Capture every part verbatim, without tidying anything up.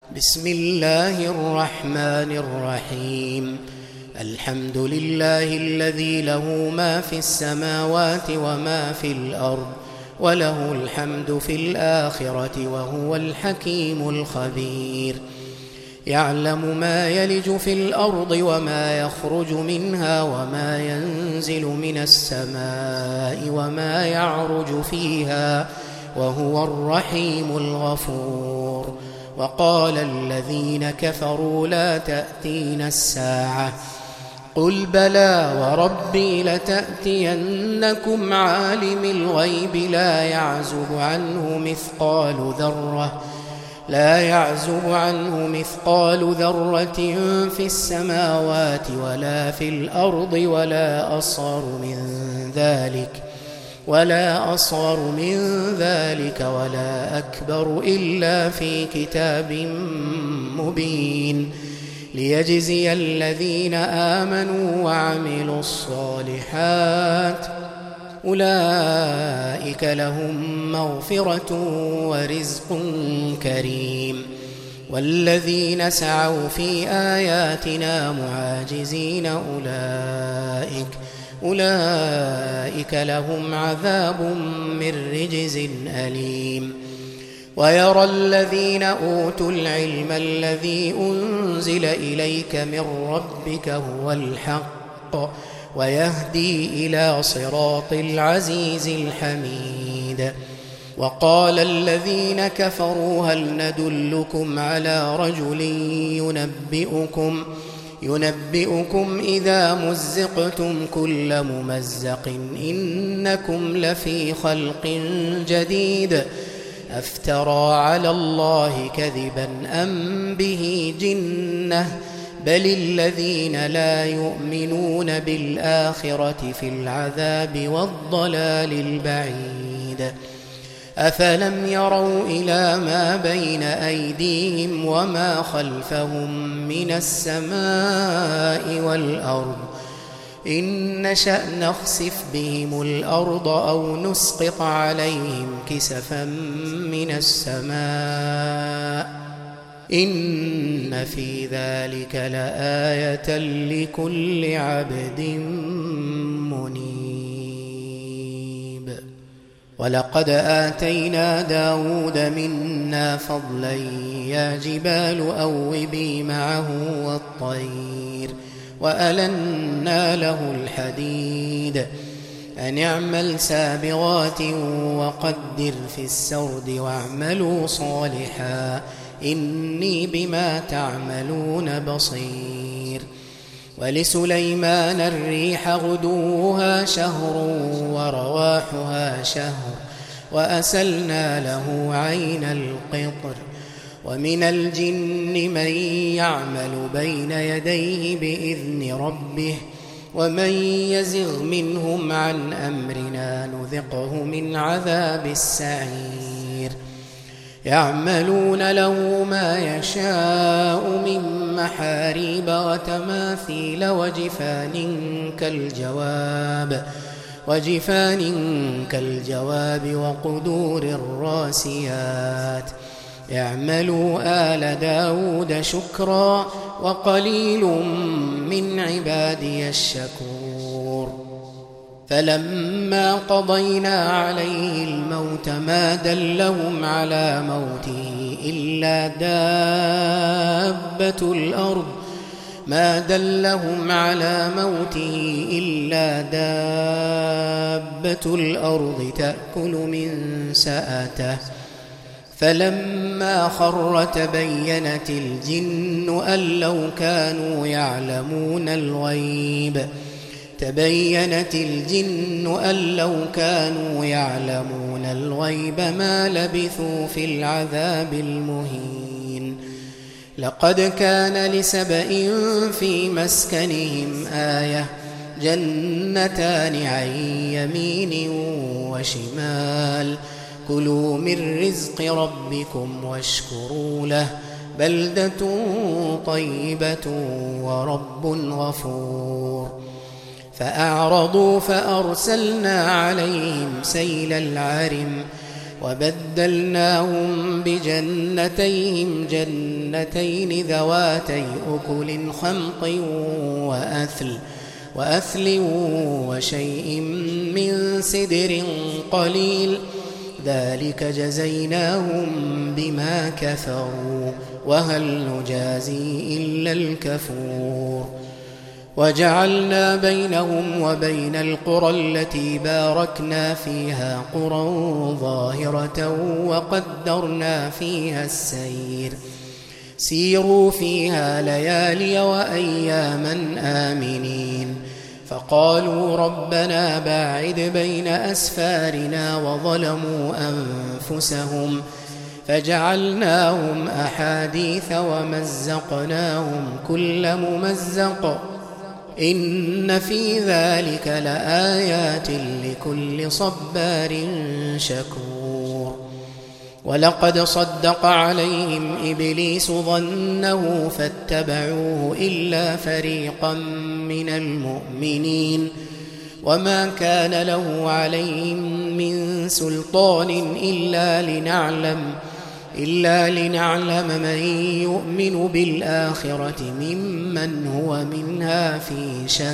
بسم الله الرحمن الرحيم. الحمد لله الذي له ما في السماوات وما في الأرض وله الحمد في الآخرة وهو الحكيم الخبير. يعلم ما يلج في الأرض وما يخرج منها وما ينزل من السماء وما يعرج فيها وهو الرحيم الغفور. وقال الذين كفروا لا تأتينا الساعة قل بلى وربي لتأتينكم عالم الغيب لا يعزب عنه مثقال ذرة لا يعزب عنه مثقال ذرة في السماوات ولا في الأرض ولا أصغر من ذلك ولا أصغر من ذلك ولا أكبر إلا في كتاب مبين ليجزي الذين آمنوا وعملوا الصالحات أولئك لهم مغفرة ورزق كريم. والذين سعوا في آياتنا معاجزين أولئك أولئك لهم عذاب من رجز أليم. ويرى الذين أوتوا العلم الذي أنزل إليك من ربك هو الحق ويهدي إلى صراط العزيز الحميد. وقال الذين كفروا هل ندلكم على رجل ينبئكم ينبئكم إذا مزقتم كل ممزق إنكم لفي خلق جديد أفترى على الله كذبا أم به جنة بل الذين لا يؤمنون بالآخرة في العذاب والضلال البعيد. أفلم يروا إلى ما بين أيديهم وما خلفهم من السماء والأرض إن نشأ نخسف بهم الأرض أو نسقط عليهم كسفا من السماء إن في ذلك لآية لكل عبد منيب. ولقد آتينا داود منا فضلا يا جبال أوبي معه والطير وألنا له الحديد أن اعمل سابغات وقدر في السرد واعملوا صالحا إني بما تعملون بصير. ولسليمان الريح غدوها شهر ورواحها شهر وأسلنا له عين القطر. ومن الجن من يعمل بين يديه بإذن ربه ومن يزغ منهم عن أمرنا نذقه من عذاب السعير. يعملون له ما يشاء من محاريب وتماثيل وجفان كالجواب وجفان كالجواب وقدور الراسيات. اعملوا آل داود شكرا وقليل من عبادي الشكور. فلما قضينا عليه الموت ما دلهم على موته إلا دابة الأرض ما دلهم على موته إلا دابة الأرض تأكل من سأته. فلما خر تبينت الجن أن لو كانوا يعلمون الغيب تبينت الجن أن لو كانوا يعلمون الغيب ما لبثوا في العذاب المهين. لقد كان لسبإ في مسكنهم آية جنتان عن يمين وشمال كلوا من رزق ربكم واشكروا له بلدة طيبة ورب غفور. فأعرضوا فأرسلنا عليهم سيل العرم وبدلناهم بجنتيهم جنتين ذواتي أكل خمط وأثل وأثل وشيء من سدر قليل ذلك جزيناهم بما كفروا وهل نجازي إلا الكفور وجعلنا بينهم وبين القرى التي باركنا فيها قرى ظاهرة وقدرنا فيها السير سيروا فيها ليالي وأياما آمنين فقالوا ربنا باعد بين أسفارنا وظلموا أنفسهم فجعلناهم أحاديث ومزقناهم كل ممزق إن في ذلك لآيات لكل صبار شكور ولقد صدق عليهم إبليس ظنه فاتبعوه إلا فريقا من المؤمنين وما كان له عليهم من سلطان إلا لنعلم إلا لنعلم من يؤمن بالآخرة ممن هو منها في شك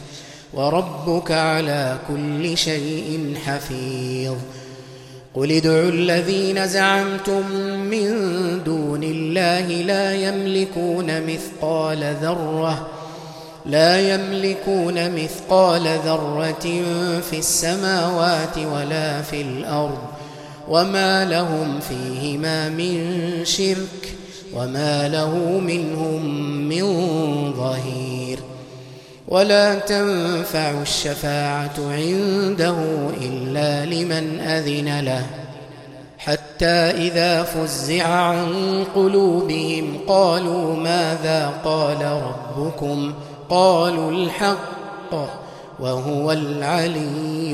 وربك على كل شيء حفيظ قل ادعوا الذين زعمتم من دون الله لا يملكون مثقال ذرة لا يملكون مثقال ذرة في السماوات ولا في الأرض وما لهم فيهما من شرك وما له منهم من ظهير ولا تنفع الشفاعة عنده إلا لمن أذن له حتى إذا فزع عن قلوبهم قالوا ماذا قال ربكم قالوا الحق وهو العلي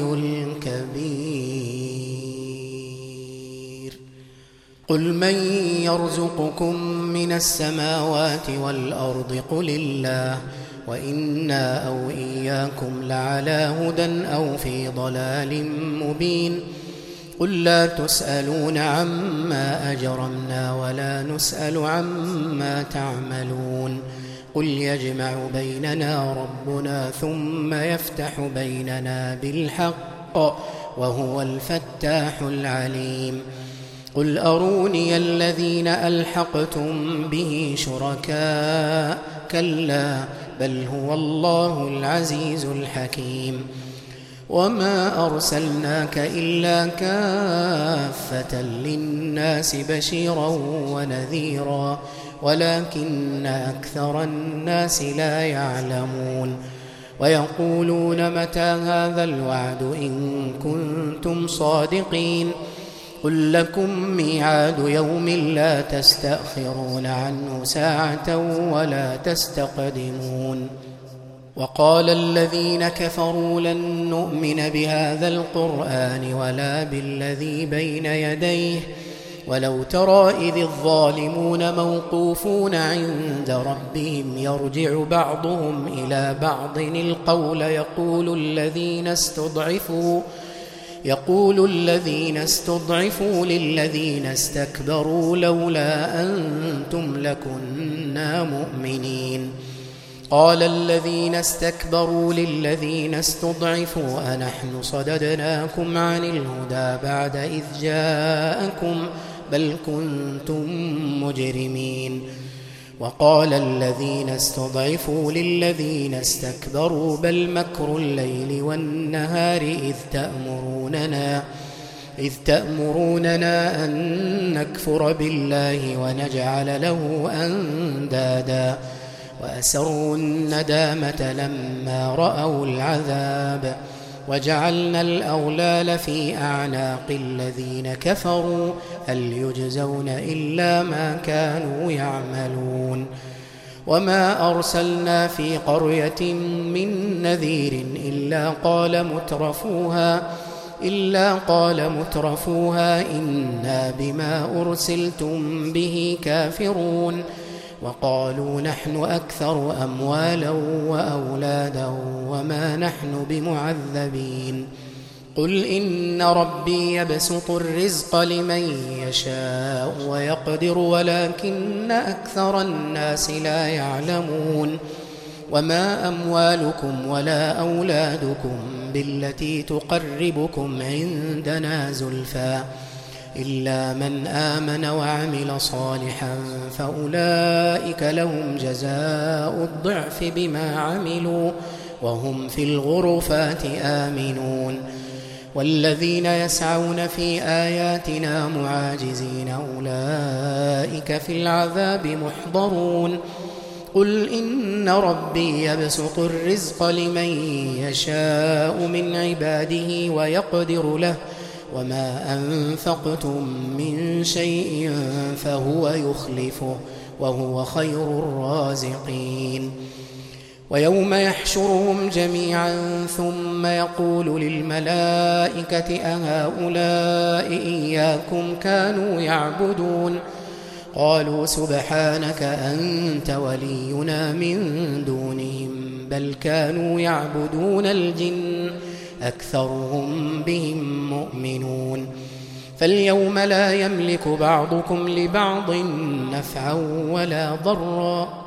الكبير قل من يرزقكم من السماوات والأرض قل الله وإنا أو إياكم لعلى هدى أو في ضلال مبين قل لا تسألون عما أجرمنا ولا نسأل عما تعملون قل يجمع بيننا ربنا ثم يفتح بيننا بالحق وهو الفتاح العليم قل أروني الذين ألحقتم به شركاء كلا بل هو الله العزيز الحكيم وما أرسلناك إلا كافة للناس بشيرا ونذيرا ولكن أكثر الناس لا يعلمون ويقولون متى هذا الوعد إن كنتم صادقين قل لكم ميعاد يوم لا تستأخرون عنه ساعة ولا تستقدمون وقال الذين كفروا لن نؤمن بهذا القرآن ولا بالذي بين يديه ولو ترى إذ الظالمون موقوفون عند ربهم يرجع بعضهم إلى بعض القول يقول الذين استضعفوا يقول الذين استضعفوا للذين استكبروا لولا أنتم لكنا مؤمنين قال الذين استكبروا للذين استضعفوا أنحن صددناكم عن الهدى بعد إذ جاءكم بل كنتم مجرمين وقال الذين استضعفوا للذين استكبروا بل مكر الليل والنهار إذ تأمروننا إذ تأمروننا أن نكفر بالله ونجعل له أندادا وأسروا الندامة لما رأوا العذاب وجعلنا الأغلال في أعناق الذين كفروا هل يجزون إلا ما كانوا يعملون وما أرسلنا في قرية من نذير إلا قال مترفوها إلا قال مترفوها إنا بما أرسلتم به كافرون وقالوا نحن أكثر أموالا وأولادا وما نحن بمعذبين قل إن ربي يبسط الرزق لمن يشاء ويقدر ولكن أكثر الناس لا يعلمون وما أموالكم ولا أولادكم بالتي تقربكم عندنا زلفى إلا من آمن وعمل صالحا فأولئك لهم جزاء الضعف بما عملوا وهم في الغرفات آمنون والذين يسعون في آياتنا معاجزين أولئك في العذاب محضرون قل إن ربي يبسط الرزق لمن يشاء من عباده ويقدر له وما أنفقتم من شيء فهو يخلفه وهو خير الرازقين ويوم يحشرهم جميعا ثم يقول للملائكة أهؤلاء إياكم كانوا يعبدون قالوا سبحانك أنت ولينا من دونهم بل كانوا يعبدون الجن أكثرهم بهم مؤمنون فاليوم لا يملك بعضكم لبعض نفعا ولا ضرا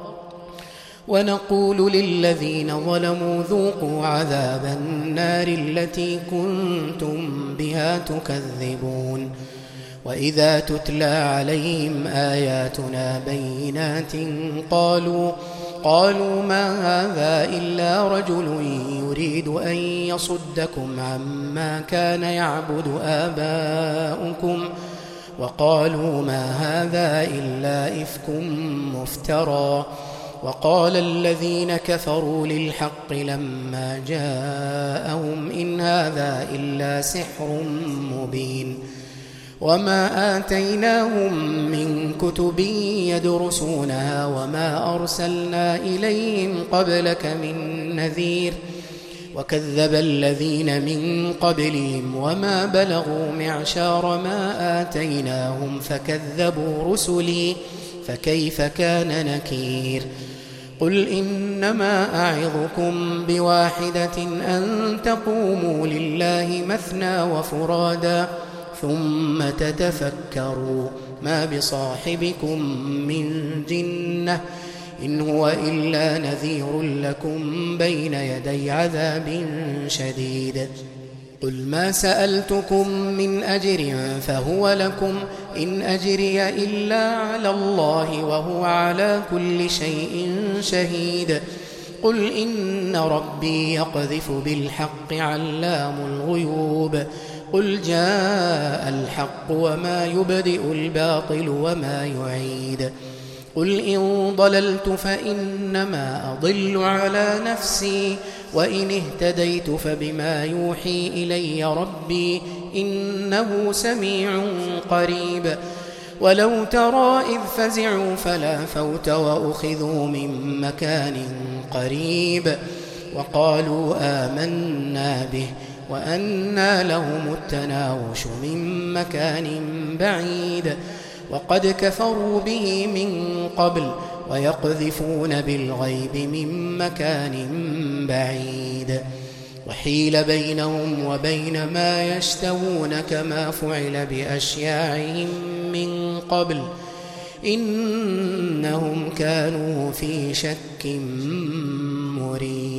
ونقول للذين ظلموا ذوقوا عذاب النار التي كنتم بها تكذبون وإذا تتلى عليهم آياتنا بينات قالوا قالوا ما هذا إلا رجل يريد أن يصدكم عما كان يعبد آباؤكم وقالوا ما هذا إلا إفك مفترى وقال الذين كفروا للحق لما جاءهم إن هذا إلا سحر مبين وما آتيناهم من كتب يدرسونها وما أرسلنا إليهم قبلك من نذير وكذب الذين من قبلهم وما بلغوا معشار ما آتيناهم فكذبوا رسلي فكيف كان نكير قل إنما أعظكم بواحدة أن تقوموا لله مثنى وفرادا ثم تتفكروا ما بصاحبكم من جنة إن هو إلا نذير لكم بين يدي عذاب شديد قل ما سألتكم من أجر فهو لكم إن أجري إلا على الله وهو على كل شيء شهيد قل إن ربي يقذف بالحق علام الغيوب قل جاء الحق وما يبدئ الباطل وما يعيد قل إن ضللت فإنما أضل على نفسي وإن اهتديت فبما يوحي إلي ربي إنه سميع قريب ولو ترى إذ فزعوا فلا فوت وأخذوا من مكان قريب وقالوا آمنا به وأنى لهم التناوش من مكان بعيد وقد كفروا به من قبل ويقذفون بالغيب من مكان بعيد وحيل بينهم وبين ما يشتهون كما فعل بأشياعهم من قبل إنهم كانوا في شك مريب.